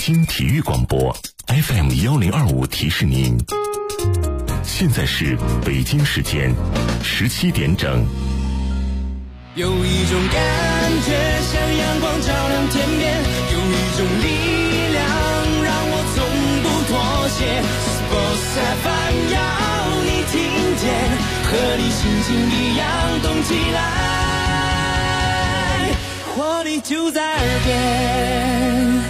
京体育广播 FM1025提示您，现在是北京时间17点整。 有一种感觉像阳光照亮天边，有一种力量让我从不妥协。Sports FM 要你听见，和你心情一样动起来，活力就在耳边。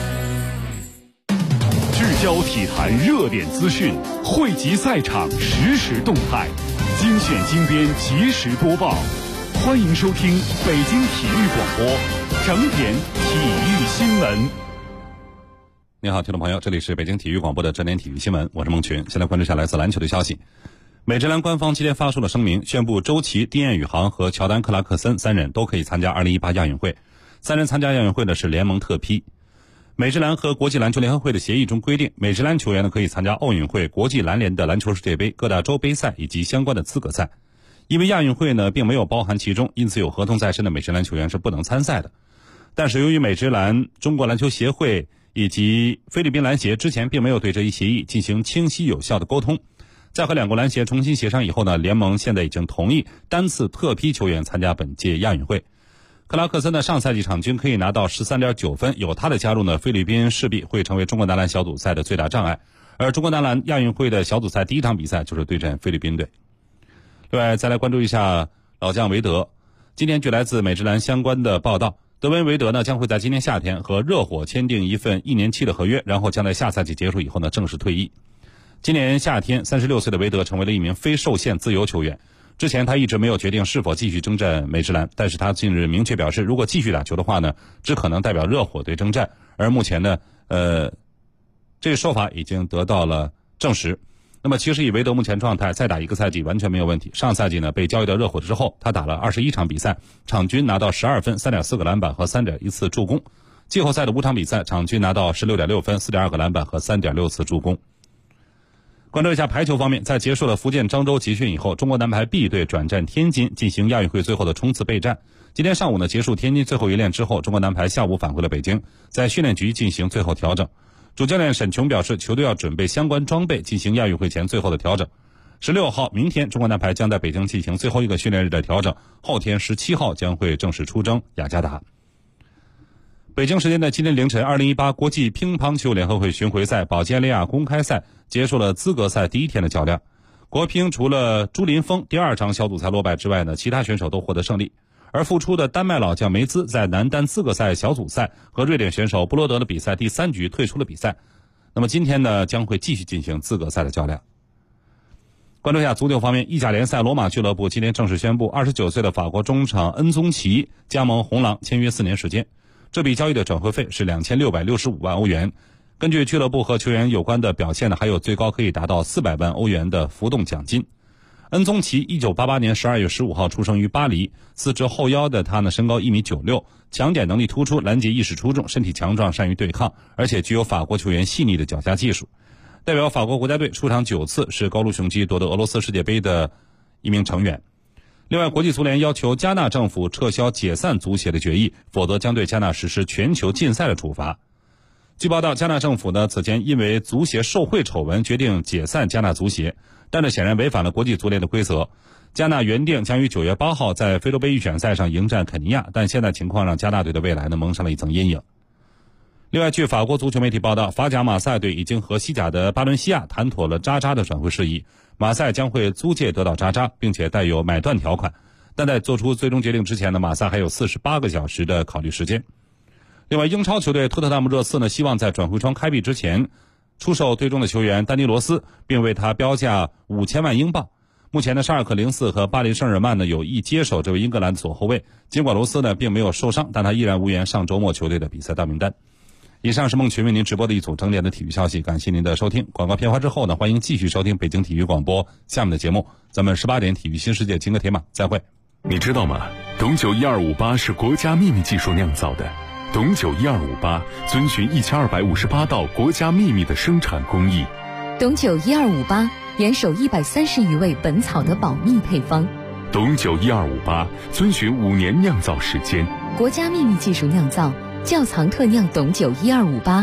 聚焦体坛热点资讯，汇集赛场实时动态，精选精编及时播报。欢迎收听北京体育广播整点体育新闻。 你好，听众朋友，这里是北京体育广播的整点体育新闻，我是孟群。现在关注下来自篮球的消息。美职篮官方今天发出了声明，宣布周琦、丁彦雨航和乔丹·克拉克森三人都可以参加2018亚运会。三人参加亚运会的是联盟特批。美职篮和国际篮球联合会的协议中规定，美职篮球员可以参加奥运会、国际篮联的篮球世界杯、各大洲杯赛以及相关的资格赛。因为亚运会并没有包含其中，因此有合同在身的美职篮球员是不能参赛的。但是由于美职篮、中国篮球协会以及菲律宾篮协之前并没有对这一协议进行清晰有效的沟通，在和两国篮协重新协商以后联盟现在已经同意单次特批球员参加本届亚运会。克拉克森的上赛季场均可以拿到 13.9 分，有他的加入菲律宾势必会成为中国男篮小组赛的最大障碍。而中国男篮亚运会的小组赛第一场比赛就是对阵菲律宾队。另外再来关注一下老将韦德。今天据来自美职篮相关的报道，德文韦德将会在今年夏天和热火签订一份1年期的合约，然后将在下赛季结束以后正式退役。今年夏天36岁的韦德成为了一名非受限自由球员。之前他一直没有决定是否继续征战美职篮，但是他近日明确表示，如果继续打球的话只可能代表热火队征战。而目前这个说法已经得到了证实。那么其实以韦德目前状态，再打一个赛季完全没有问题。上赛季被交易到热火之后，他打了21场比赛，场均拿到12分、3.4个篮板和 3.1次助攻。季后赛的5场比赛，场均拿到16.6分、4.2个篮板和 3.6次助攻。关注一下排球方面，在结束了福建漳州集训以后，中国男排 B 队转战天津进行亚运会最后的冲刺备战。今天上午结束天津最后一练之后，中国男排下午返回了北京，在训练局进行最后调整。主教练沈琼表示，球队要准备相关装备进行亚运会前最后的调整。16号明天，中国男排将在北京进行最后一个训练日的调整，后天17号将会正式出征雅加达。北京时间的今天凌晨，2018国际乒乓球联合会巡回赛保加利亚公开赛结束了资格赛第一天的较量。国乒除了朱林峰第2场小组赛落败之外其他选手都获得胜利。而复出的丹麦老将梅兹在男单资格赛小组赛和瑞典选手布罗德的比赛第3局退出了比赛。那么今天将会继续进行资格赛的较量。关注一下足球方面，意甲联赛罗马俱乐部今天正式宣布，29岁的法国中场恩宗奇加盟红狼，签约4年时间。这笔交易的转会费是2665万欧元。根据俱乐部和球员有关的表现还有最高可以达到400万欧元的浮动奖金。恩宗奇1988年12月15号出生于巴黎，四肢后腰的他身高1.96米，抢点能力突出，拦截意识出众，身体强壮，善于对抗，而且具有法国球员细腻的脚下技术。代表法国国家队出场9次，是高卢雄鸡夺得俄罗斯世界杯的一名成员。另外，国际足联要求加纳政府撤销解散足协的决议，否则将对加纳实施全球禁赛的处罚。据报道，加纳政府此前因为足协受贿丑闻决定解散加纳足协，但这显然违反了国际足联的规则。加纳原定将于9月8号在非洲杯预选赛上迎战肯尼亚，但现在情况让加纳队的未来蒙上了一层阴影。另外，据法国足球媒体报道，法甲马赛队已经和西甲的巴伦西亚谈妥了扎扎的转会事宜，马赛将会租借得到扎扎，并且带有买断条款，但在做出最终决定之前马赛还有48个小时的考虑时间。另外，英超球队托特纳姆热刺希望在转会窗开闭之前出售队中的球员丹尼罗斯，并为他标价5000万英镑。目前沙尔克04和巴黎圣日耳曼有意接手这位英格兰左后卫，尽管罗斯并没有受伤，但他依然无缘上周末球队的比赛大名单。以上是孟群为您直播的一组整点的体育消息，感谢您的收听。广告片花之后欢迎继续收听北京体育广播下面的节目，咱们18点体育新世界金戈铁马再会。 你知道吗？董酒1258是国家秘密技术酿造的。董酒1258遵循1258道国家秘密的生产工艺。 董酒1258严守130余位本草的保密配方。 董酒1258遵循5年酿造时间。 国家秘密技术酿造，窖藏特酿董酒1258，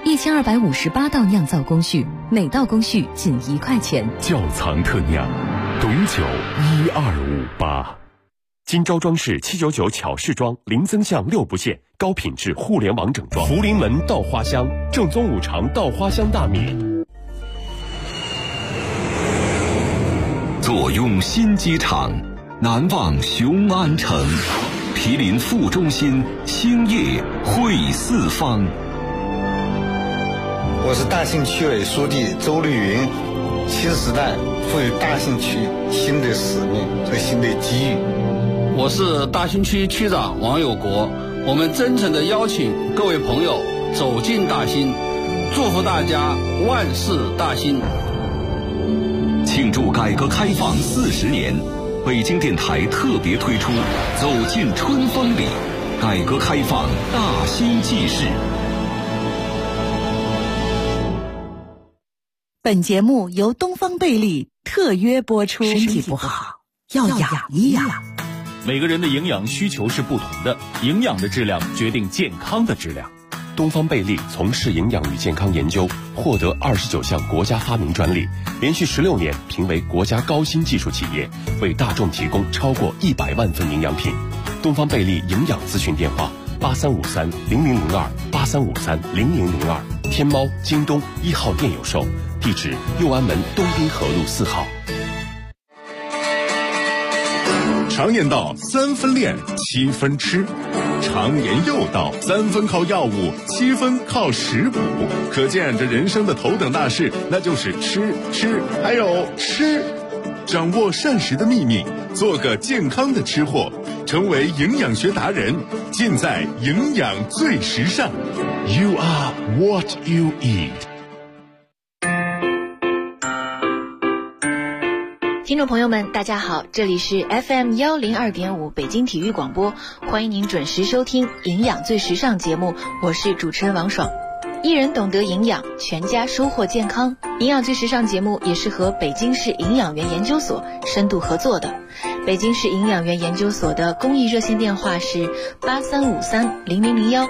，1258道酿造工序，每道工序仅1块钱。 窖藏特酿，董酒1258。金招装饰799巧饰装，零增项6不限，高品质互联网整装。福临门稻花香，正宗五常稻花香大米。 坐拥新机场，难忘雄安城。毗邻副中心，兴业汇四方。 我是大兴区委书记周绿云，新时代赋予大兴区新的使命和新的机遇。 我是大兴区区长王有国，我们真诚地邀请各位朋友走进大兴，祝福大家万事大兴。 庆祝改革开放40年，北京电台特别推出《走进春风里》，改革开放大兴纪事。 本节目由东方贝利特约播出。身体不好要养一养。 每个人的营养需求是不同的，营养的质量决定健康的质量。 东方贝利从事营养与健康研究，获得29项国家发明专利，连续16年评为国家高新技术企业，为大众提供超过100万份营养品。东方贝利营养咨询电话83530002，83530002，天猫、京东1号店有售，地址右安门东滨河路4号。 常言道3分练7分吃，常言又道3分靠药物7分靠食补，可见这人生的头等大事那就是吃还有吃。掌握膳食的秘密，做个健康的吃货，成为营养学达人，尽在营养最时尚。 You are what you eat。 听众朋友们，大家好，这里是 FM102.5 北京体育广播，欢迎您准时收听营养最时尚节目，我是主持人王爽。一人懂得营养，全家收获健康。营养最时尚节目也是和北京市营养员研究所深度合作的。北京市营养员研究所的公益热线电话是83530001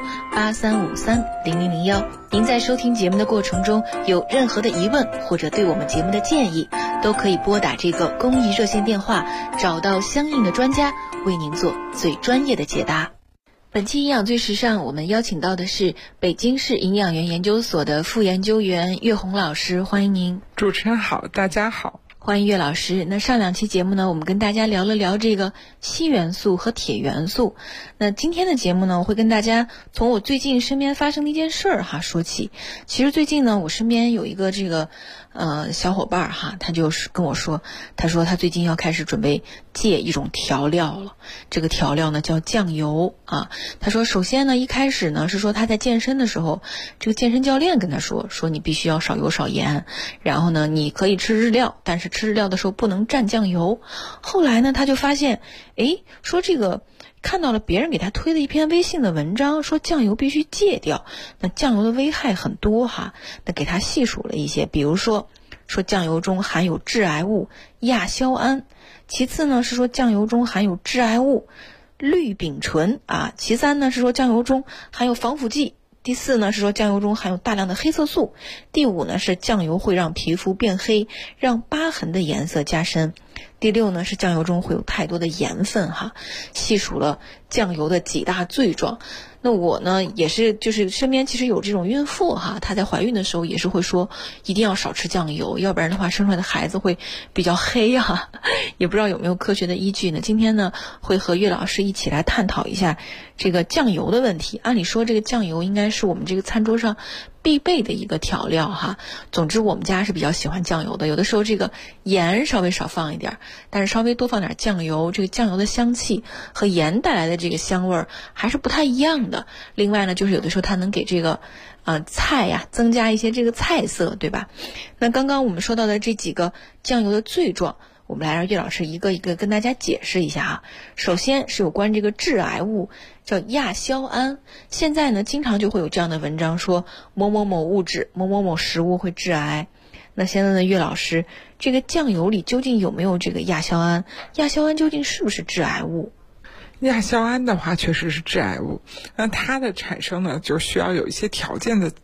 83530001。您在收听节目的过程中有任何的疑问或者对我们节目的建议，都可以拨打这个公益热线电话，找到相应的专家为您做最专业的解答。本期营养最时尚，我们邀请到的是北京市营养员研究所的副研究员岳红老师，欢迎您。 主持人好，大家好。 欢迎岳老师。那上2期节目呢，我们跟大家聊了聊这个硒元素和铁元素。那今天的节目呢，我会跟大家从我最近身边发生的一件事儿说起。其实最近呢，我身边有一个这个小伙伴他就是跟我说，他说他最近要开始准备戒一种调料了。这个调料呢叫酱油啊。他说首先呢，一开始呢是说他在健身的时候，这个健身教练跟他说你必须要少油少盐，然后呢你可以吃日料，但是吃日料的时候不能蘸酱油。后来呢他就发现说这个看到了别人给他推的一篇微信的文章，说酱油必须戒掉。那酱油的危害很多那给他细数了一些，比如说酱油中含有致癌物亚硝胺，其次呢是说酱油中含有致癌物氯丙醇其三呢是说酱油中含有防腐剂，第4呢是说酱油中含有大量的黑色素，第5呢是酱油会让皮肤变黑，让疤痕的颜色加深，第6呢是酱油中会有太多的盐分细数了酱油的几大罪状。那我呢也是就是身边其实有这种孕妇她在怀孕的时候也是会说一定要少吃酱油，要不然的话生出来的孩子会比较黑也不知道有没有科学的依据呢。今天呢会和岳老师一起来探讨一下这个酱油的问题。按理说这个酱油应该是我们这个餐桌上必备的一个调料总之我们家是比较喜欢酱油的，有的时候这个盐稍微少放一点，但是稍微多放点酱油，这个酱油的香气和盐带来的这个香味还是不太一样的。另外呢就是有的时候它能给这个菜增加一些这个菜色，对吧？那刚刚我们说到的这几个酱油的罪状，我们来让岳老师一个一个跟大家解释一下首先是有关这个致癌物叫亚硝胺。现在呢经常就会有这样的文章说某某某物质某某某食物会致癌。那现在呢岳老师，这个酱油里究竟有没有这个亚硝胺？亚硝胺究竟是不是致癌物？ 亚硝胺的话确实是致癌物，那它的产生呢就需要有一些条件的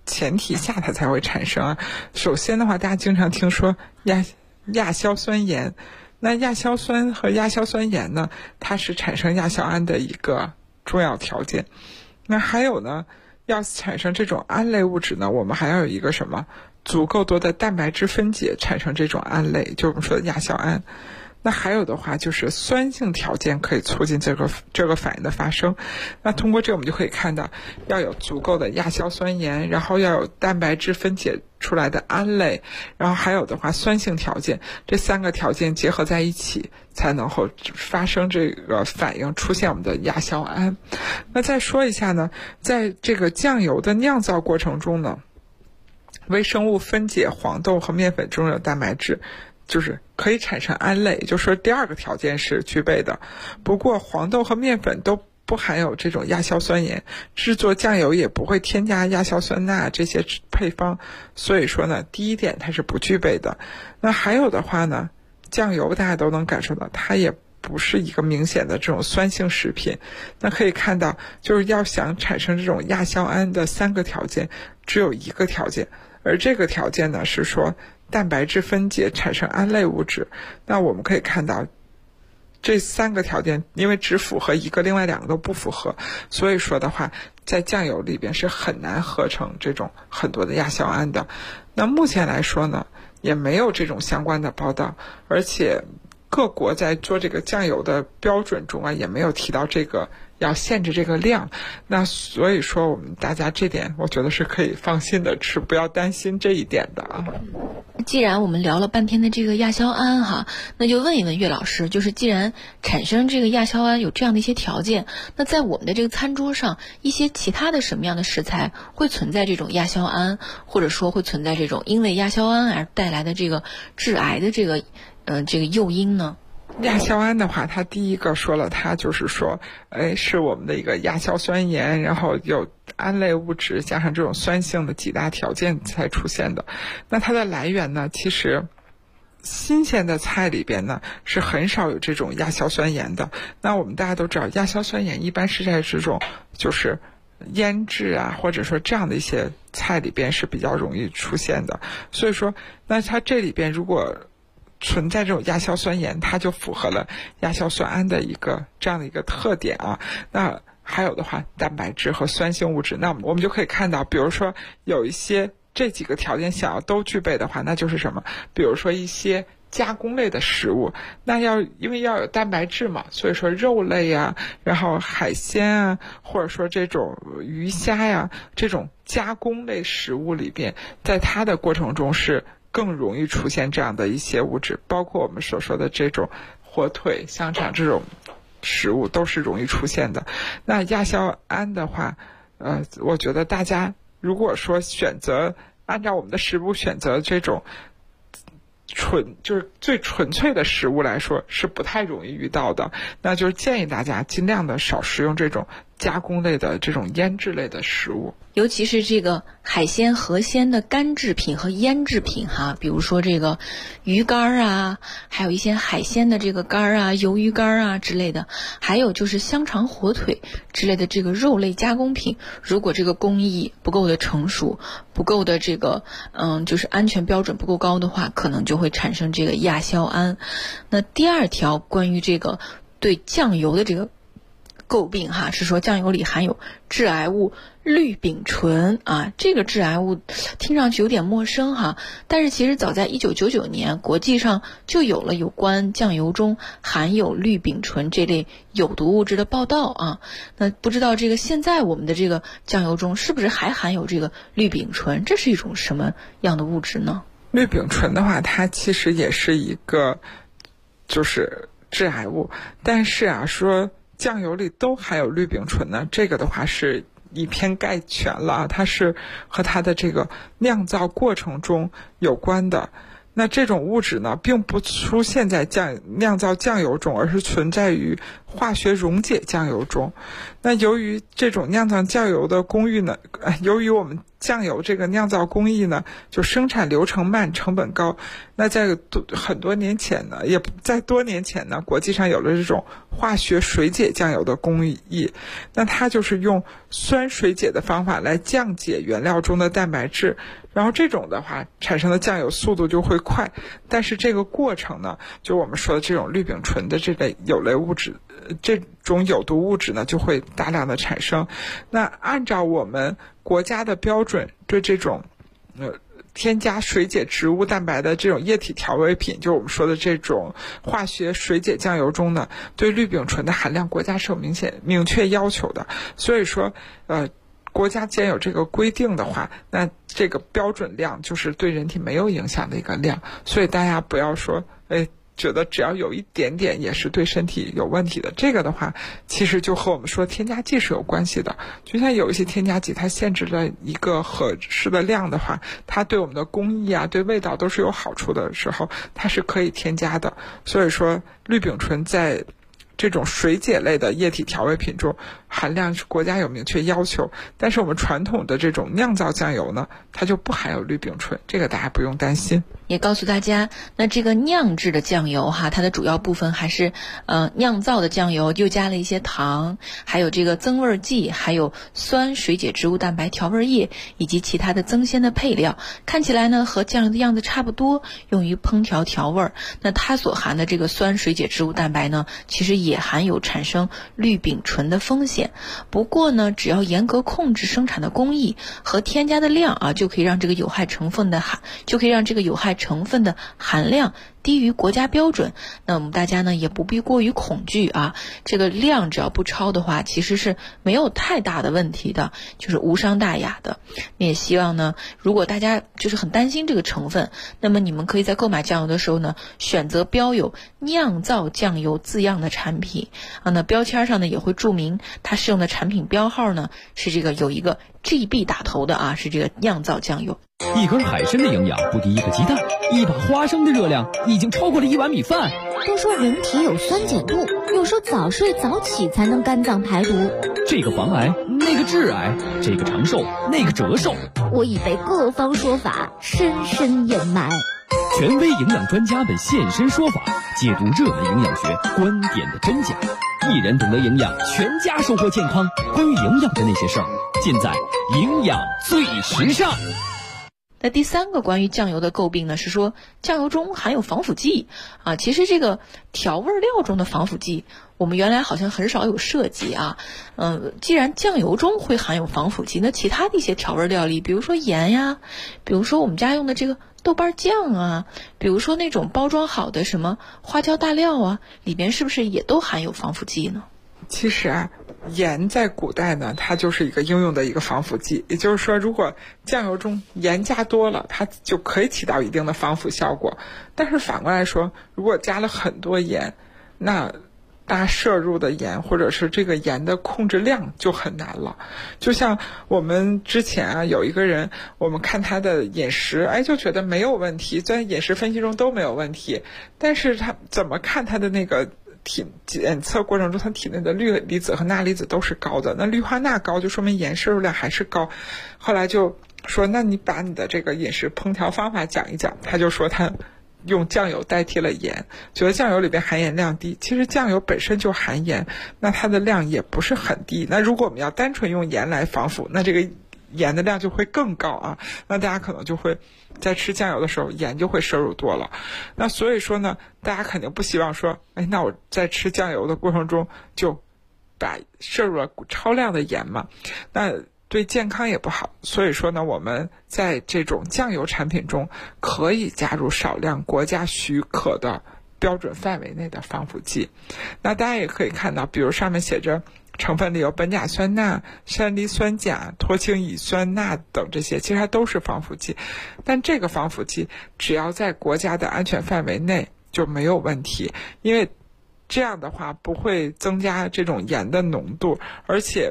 前提下它才会产生啊。首先的话，大家经常听说亚硝酸盐，那亚硝酸和亚硝酸盐呢，它是产生亚硝胺的一个重要条件。那还有呢，要产生这种胺类物质呢，我们还要有一个什么？足够多的蛋白质分解产生这种胺类，就是我们说的亚硝胺。那还有的话就是酸性条件可以促进这个反应的发生。那通过这我们就可以看到，要有足够的亚硝酸盐，然后要有蛋白质分解出来的胺类，然后还有的话酸性条件，这3个条件结合在一起才能够发生这个反应，出现我们的亚硝胺。那再说一下呢，在这个酱油的酿造过程中呢，微生物分解黄豆和面粉中的蛋白质，就是可以产生胺类，就是说第2个条件是具备的。不过黄豆和面粉都不含有这种亚硝酸盐，制作酱油也不会添加亚硝酸钠这些配方，所以说呢，第1点它是不具备的。那还有的话呢，酱油大家都能感受到，它也不是一个明显的这种酸性食品。那可以看到，就是要想产生这种亚硝胺的3个条件，只有1个条件，而这个条件呢是说蛋白质分解产生胺类物质。那我们可以看到这3个条件因为只符合1个，另外2个都不符合，所以说的话在酱油里边是很难合成这种很多的亚硝胺的。那目前来说呢，也没有这种相关的报道，而且各国在做这个酱油的标准中啊，也没有提到这个要限制这个量。那所以说我们大家这点我觉得是可以放心的吃，不要担心这一点的啊。 既然我们聊了半天的这个亚硝胺哈，那就问一问岳老师，就是既然产生这个亚硝胺有这样的一些条件，那在我们的这个餐桌上，一些其他的什么样的食材会存在这种亚硝胺，或者说会存在这种因为亚硝胺而带来的这个致癌的这个诱因呢？ 亚硝胺的话，它第一个说了，它就是说，是我们的一个亚硝酸盐，然后有胺类物质加上这种酸性的几大条件才出现的。那它的来源呢，其实新鲜的菜里边呢是很少有这种亚硝酸盐的。那我们大家都知道，亚硝酸盐一般是在这种就是腌制啊，或者说这样的一些菜里边是比较容易出现的。所以说，那它这里边如果存在这种亚硝酸盐，它就符合了亚硝酸胺的这样的一个特点啊。那还有的话，蛋白质和酸性物质，那我们就可以看到，比如说有一些这几个条件想要都具备的话，那就是什么？比如说一些加工类的食物，那因为要有蛋白质嘛，所以说肉类啊，然后海鲜啊，或者说这种鱼虾呀，这种加工类食物里边，在它的过程中是更容易出现这样的一些物质，包括我们所说的这种火腿、香肠这种食物都是容易出现的。那亚硝胺的话，我觉得大家如果说按照我们的食物选择这种就是最纯粹的食物来说，是不太容易遇到的。那就是建议大家尽量的少食用这种加工类的这种腌制类的食物， 尤其是这个海鲜、河鲜的干制品和腌制品哈，比如说这个鱼干啊，还有一些海鲜的这个干啊、鱿鱼干啊之类的，还有就是香肠、火腿之类的这个肉类加工品，如果这个工艺不够的成熟，不够的这个就是安全标准不够高的话，可能就会产生这个亚硝胺。那第2条关于这个对酱油的这个诟病哈，是说酱油里含有致癌物氯丙醇啊，这个致癌物听上去有点陌生哈，但是其实早在1999年，国际上就有了有关酱油中含有氯丙醇这类有毒物质的报道啊。那不知道这个现在我们的这个酱油中是不是还含有这个氯丙醇？这是一种什么样的物质呢？ 氯丙醇的话，它其实也是一个就是致癌物，但是啊，说酱油里都含有氯丙醇呢，这个的话是以偏概全了，它是和它的这个酿造过程中有关的。那这种物质呢，并不出现在酿造酱油中，而是存在于化学溶解酱油中。那由于这种酿造酱油的工艺呢，由于我们酱油这个酿造工艺呢，就生产流程慢，成本高。那在很多年前呢，也在多年前呢，国际上有了这种化学水解酱油的工艺。那它就是用酸水解的方法来降解原料中的蛋白质，然后这种的话产生的酱油速度就会快，但是这个过程呢，就我们说的这种氯丙醇的这类有类物质，这种有毒物质呢就会大量的产生。那按照我们国家的标准，对这种添加水解植物蛋白的这种液体调味品，就我们说的这种化学水解酱油中呢，对氯丙醇的含量国家是有明确要求的。所以说国家既然有这个规定的话，那这个标准量就是对人体没有影响的一个量。所以大家不要说觉得只要有一点点也是对身体有问题的，这个的话其实就和我们说添加剂是有关系的。就像有一些添加剂它限制了一个合适的量的话，它对我们的工艺啊对味道都是有好处的时候，它是可以添加的。所以说氯丙醇在这种水解类的液体调味品中含量是国家有明确要求，但是我们传统的这种酿造酱油呢，它就不含有氯丙醇，这个大家不用担心。 也告诉大家，那这个酿制的酱油哈，它的主要部分还是酿造的酱油，又加了一些糖，还有这个增味剂，还有酸水解植物蛋白调味液以及其他的增鲜的配料。看起来呢和酱油的样子差不多，用于烹调调味。那它所含的这个酸水解植物蛋白呢，其实也含有产生氯丙醇的风险。不过呢，只要严格控制生产的工艺和添加的量啊，就可以让这个有害成分的含量低于国家标准。那我们大家呢也不必过于恐惧啊，这个量只要不超的话，其实是没有太大的问题的，就是无伤大雅的。也希望呢，如果大家就是很担心这个成分，那么你们可以在购买酱油的时候呢，选择标有酿造酱油字样的产品啊。那标签上呢也会注明它适用的产品标号呢是这个有一个 GB 打头的啊，是这个酿造酱油。 一根海参的营养不敌一个鸡蛋，一把花生的热量已经超过了一碗米饭。 都说人体有酸碱度，有时候早睡早起才能肝脏排毒。 这个防癌，那个致癌，这个长寿，那个折寿。 我已被各方说法深深掩埋。 权威营养专家们现身说法，解读热门营养学观点的真假。一人懂得营养，全家收获健康。关于营养的那些事儿，尽在营养最时尚。 那第三个关于酱油的诟病呢，是说酱油中含有防腐剂啊。其实这个调味料中的防腐剂，我们原来好像很少有涉及啊。既然酱油中会含有防腐剂，那其他的一些调味料里，比如说盐呀，比如说我们家用的这个豆瓣酱啊，比如说那种包装好的什么花椒大料啊，里边是不是也都含有防腐剂呢？ 其实啊，盐在古代呢，它就是一个应用的一个防腐剂。也就是说，如果酱油中盐加多了，它就可以起到一定的防腐效果。但是反过来说，如果加了很多盐，那大家摄入的盐或者是这个盐的控制量就很难了。就像我们之前啊，有一个人，我们看他的饮食，就觉得没有问题，在饮食分析中都没有问题，但是他怎么看他的那个检测过程中，他体内的氯离子和钠离子都是高的，那氯化钠高就说明盐摄入量还是高。后来就说，那你把你的这个饮食烹调方法讲一讲。他就说他用酱油代替了盐，觉得酱油里边含盐量低。其实酱油本身就含盐，那它的量也不是很低。那如果我们要单纯用盐来防腐，那这个盐的量就会更高啊。那大家可能就会在吃酱油的时候盐就会摄入多了。那所以说呢，大家肯定不希望说，那我在吃酱油的过程中就摄入了超量的盐嘛，那对健康也不好。所以说呢，我们在这种酱油产品中可以加入少量国家许可的标准范围内的防腐剂。那大家也可以看到，比如上面写着成分里有苯甲酸钠、山梨酸钾、脱氢乙酸钠等，这些其实它都是防腐剂。但这个防腐剂只要在国家的安全范围内就没有问题，因为这样的话不会增加这种盐的浓度，而且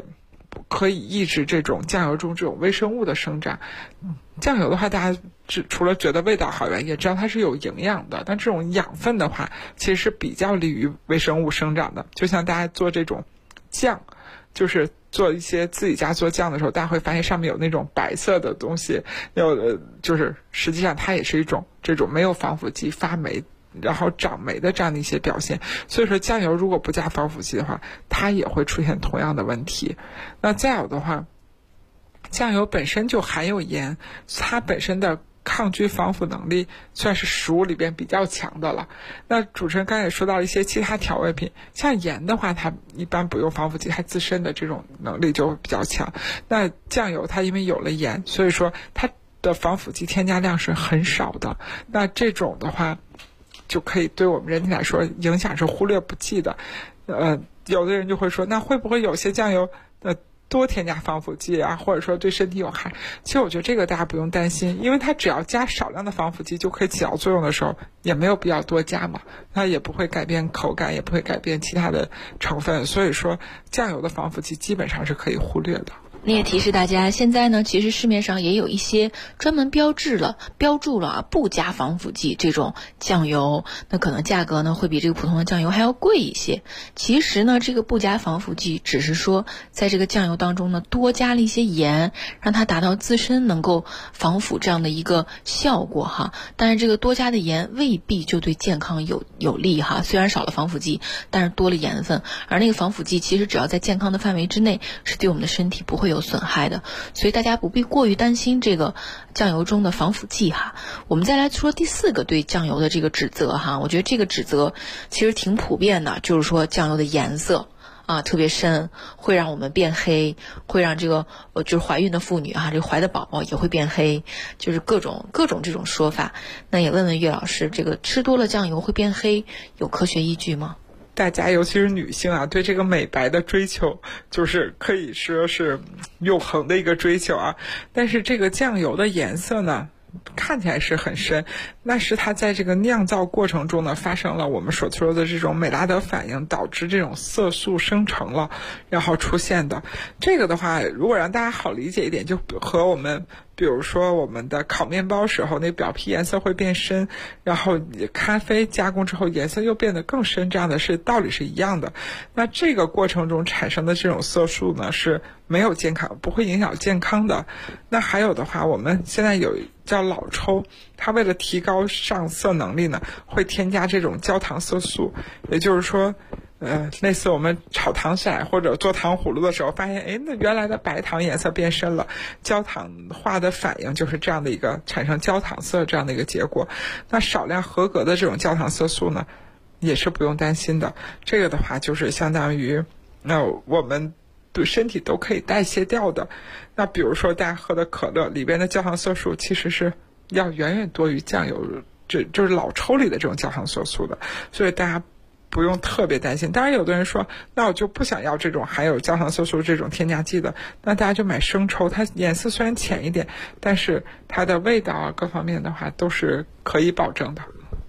可以抑制这种酱油中这种微生物的生长。酱油的话，大家除了觉得味道好以外，也知道它是有营养的。但这种养分的话，其实是比较利于微生物生长的。就像大家做这种酱，就是做一些自己家做酱的时候，大家会发现上面有那种白色的东西，就是实际上它也是一种这种没有防腐剂发霉然后长霉的这样的一些表现。所以说酱油如果不加防腐剂的话，它也会出现同样的问题。那再有的话，酱油本身就含有盐，它本身的抗菌防腐能力算是食物里边比较强的了。那主持人刚才也说到了一些其他调味品，像盐的话，它一般不用防腐剂，它自身的这种能力就比较强。那酱油它因为有了盐，所以说它的防腐剂添加量是很少的。那这种的话，就可以对我们人体来说影响是忽略不计的。有的人就会说，那会不会有些酱油多添加防腐剂啊，或者说对身体有害？其实我觉得这个大家不用担心，因为它只要加少量的防腐剂就可以起到作用的时候，也没有必要多加嘛，它也不会改变口感，也不会改变其他的成分。所以说酱油的防腐剂基本上是可以忽略的。 你也提示大家，现在呢，其实市面上也有一些专门标注了不加防腐剂这种酱油，那可能价格呢会比这个普通的酱油还要贵一些。其实呢，这个不加防腐剂只是说在这个酱油当中呢多加了一些盐，让它达到自身能够防腐这样的一个效果哈。但是这个多加的盐未必就对健康有利哈，虽然少了防腐剂，但是多了盐分，而那个防腐剂其实只要在健康的范围之内，是对我们的身体不会有损害的，所以大家不必过于担心这个酱油中的防腐剂哈。我们再来说第4个对酱油的这个指责哈，我觉得这个指责其实挺普遍的，就是说酱油的颜色特别深，会让我们变黑，会让这个就是怀孕的妇女这个怀的宝宝也会变黑，就是各种这种说法。那也问问岳老师，这个吃多了酱油会变黑，有科学依据吗？ 大家尤其是女性对这个美白的追求，就是可以说是永恒的一个追求但是这个酱油的颜色呢，看起来是很深，那是它在这个酿造过程中呢发生了我们所说的这种美拉德反应，导致这种色素生成了，然后出现的。这个的话，如果让大家好理解一点，就和我们比如说我们的烤面包时候那表皮颜色会变深，然后咖啡加工之后颜色又变得更深，这样的道理是一样的。那这个过程中产生的这种色素呢是没有健康，不会影响健康的。那还有的话，我们现在有叫老抽，它为了提高上色能力呢，会添加这种焦糖色素，也就是说类似我们炒糖色或者做糖葫芦的时候发现那原来的白糖颜色变深了，焦糖化的反应就是这样的一个产生焦糖色这样的一个结果。那少量合格的这种焦糖色素呢也是不用担心的，这个的话就是相当于我们对身体都可以代谢掉的。那比如说大家喝的可乐里边的焦糖色素其实是要远远多于酱油就是老抽里的这种焦糖色素的，所以大家不用特别担心。当然有的人说，那我就不想要这种含有焦糖色素这种添加剂的，那大家就买生抽，它颜色虽然浅一点，但是它的味道各方面的话都是可以保证的。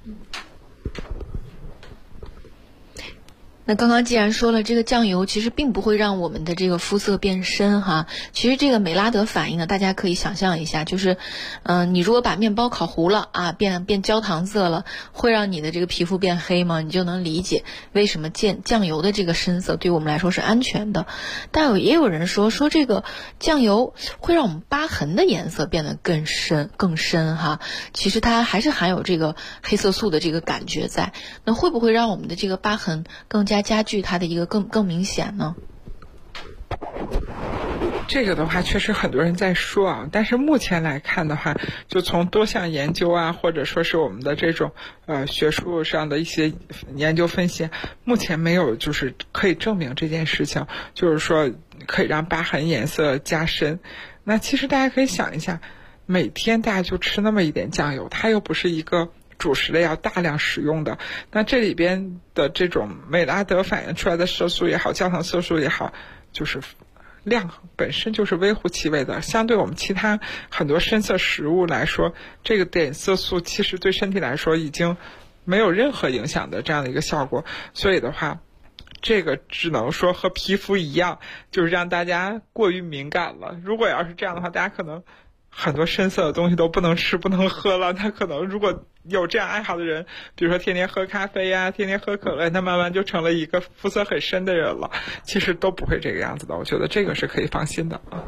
那刚刚既然说了这个酱油其实并不会让我们的这个肤色变深哈，其实这个美拉德反应呢，大家可以想象一下，就是你如果把面包烤糊了变焦糖色了，会让你的这个皮肤变黑吗？你就能理解为什么酱油的这个深色对我们来说是安全的。但也有人说这个酱油会让我们疤痕的颜色变得更深哈，其实它还是含有这个黑色素的这个感觉在，那会不会让我们的这个疤痕更加加剧它的一个更明显呢？ 这个的话确实很多人在说但是目前来看的话，就从多项研究或者说是我们的这种学术上的一些研究分析，目前没有就是可以证明这件事情，就是说可以让疤痕颜色加深。那其实大家可以想一下，每天大家就吃那么一点酱油，它又不是一个主食类要大量使用的，那这里边的这种美拉德反应出来的色素也好，焦糖色素也好，就是量本身就是微乎其微的，相对我们其他很多深色食物来说，这个碘色素其实对身体来说已经没有任何影响的这样的一个效果。所以的话， 这个只能说和皮肤一样，就是让大家过于敏感了。如果要是这样的话，大家可能很多深色的东西都不能吃不能喝了。那可能如果有这样爱好的人，比如说天天喝咖啡呀，天天喝可乐，那慢慢就成了一个肤色很深的人了。其实都不会这个样子的，我觉得这个是可以放心的啊。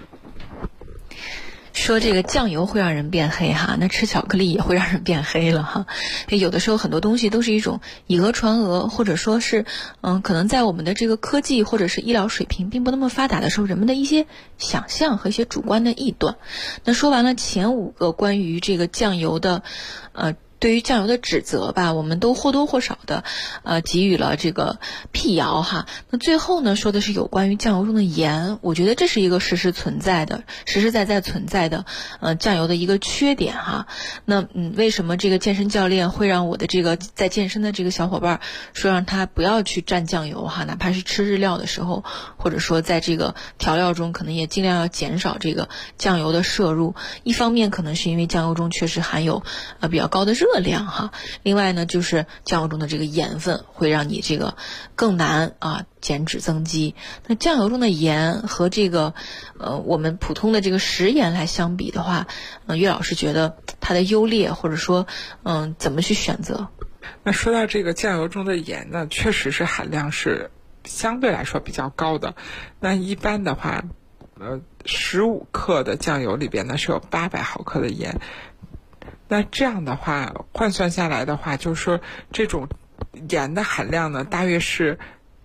说这个酱油会让人变黑哈，那吃巧克力也会让人变黑了哈。有的时候很多东西都是一种以讹传讹，或者说是可能在我们的这个科技或者是医疗水平并不那么发达的时候，人们的一些想象和一些主观的臆断。那说完了前5个关于这个酱油的对于酱油的指责吧，我们都或多或少的给予了这个辟谣哈。那最后呢，说的是有关于酱油中的盐，我觉得这是一个实实在在存在的酱油的一个缺点哈。那为什么这个健身教练会让我的这个在健身的这个小伙伴说让他不要去蘸酱油哈，哪怕是吃日料的时候，或者说在这个调料中可能也尽量要减少这个酱油的摄入。一方面可能是因为酱油中确实含有比较高的热量哈，另外呢就是酱油中的这个盐分会让你这个更难减脂增肌。那酱油中的盐和这个我们普通的这个食盐来相比的话，岳老师觉得它的优劣或者说怎么去选择？ 那说到这个酱油中的盐呢，确实是含量是相对来说比较高的。那一般的话15克的酱油里边呢是有800毫克的盐。那这样的话换算下来的话，就是说这种盐的含量呢大约是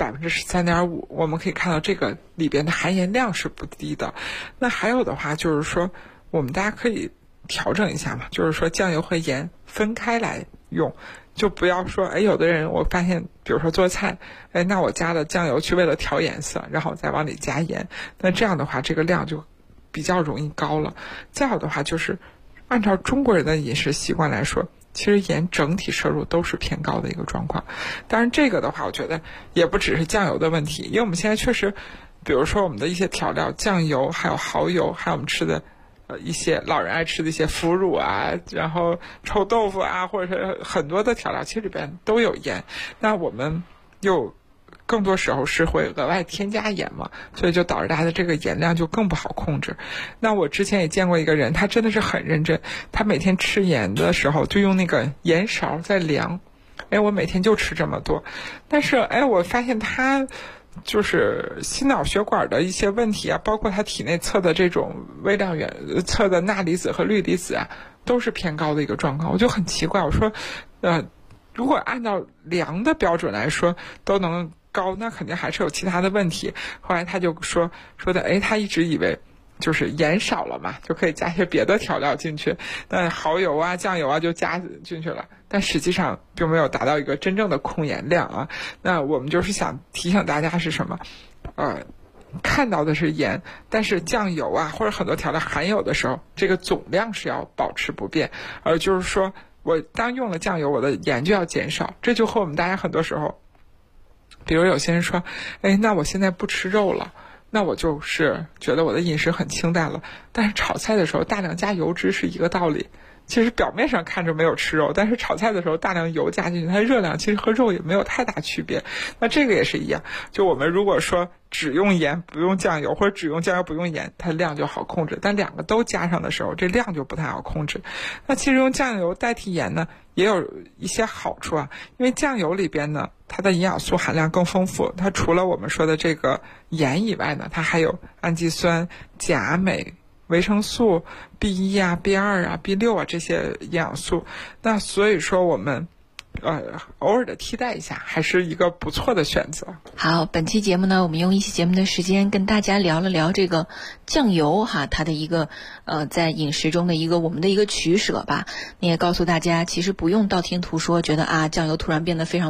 13.5%，我们可以看到这个里边的含盐量是不低的。那还有的话就是说我们大家可以调整一下嘛，就是说酱油和盐分开来用，就不要说有的人我发现比如说做菜那我加了酱油去为了调颜色，然后再往里加盐，那这样的话这个量就比较容易高了。再有的话就是按照中国人的饮食习惯来说，其实盐整体摄入都是偏高的一个状况。当然这个的话我觉得也不只是酱油的问题，因为我们现在确实比如说我们的一些调料，酱油还有蚝油，还有我们吃的一些老人爱吃的一些腐乳啊，然后臭豆腐啊，或者是很多的调料其实里边都有盐。那我们又更多时候是会额外添加盐嘛，所以就导致大家的这个盐量就更不好控制。那我之前也见过一个人，他真的是很认真，他每天吃盐的时候就用那个盐勺在量，我每天就吃这么多。但是我发现他就是心脑血管的一些问题啊，包括他体内测的这种微量测的钠离子和氯离子啊，都是偏高的一个状况。我就很奇怪，我说如果按照量的标准来说都能高，那肯定还是有其他的问题。后来他就说的他一直以为就是盐少了嘛，就可以加些别的调料进去，那蚝油啊酱油啊就加进去了，但实际上并没有达到一个真正的控盐量啊。那我们就是想提醒大家是什么看到的是盐，但是酱油啊或者很多调料含有的时候，这个总量是要保持不变，而就是说我当用了酱油，我的盐就要减少。这就和我们大家很多时候，比如有些人说那我现在不吃肉了，那我就是觉得我的饮食很清淡了，但是炒菜的时候大量加油脂是一个道理。其实表面上看着没有吃肉，但是炒菜的时候大量油加进去，它热量其实和肉也没有太大区别。那这个也是一样，就我们如果说只用盐不用酱油，或者只用酱油不用盐，它量就好控制，但两个都加上的时候，这量就不太好控制。那其实用酱油代替盐呢也有一些好处啊，因为酱油里边呢它的营养素含量更丰富，它除了我们说的这个盐以外呢，它还有氨基酸、钾、镁、维生素 B1 啊 B2 啊 B6 啊这些营养素。那所以说我们偶尔的替代一下还是一个不错的选择。 好，本期节目呢我们用一期节目的时间跟大家聊了聊这个酱油哈，它的一个在饮食中的一个我们的一个取舍吧。你也告诉大家其实不用道听途说觉得酱油突然变得非常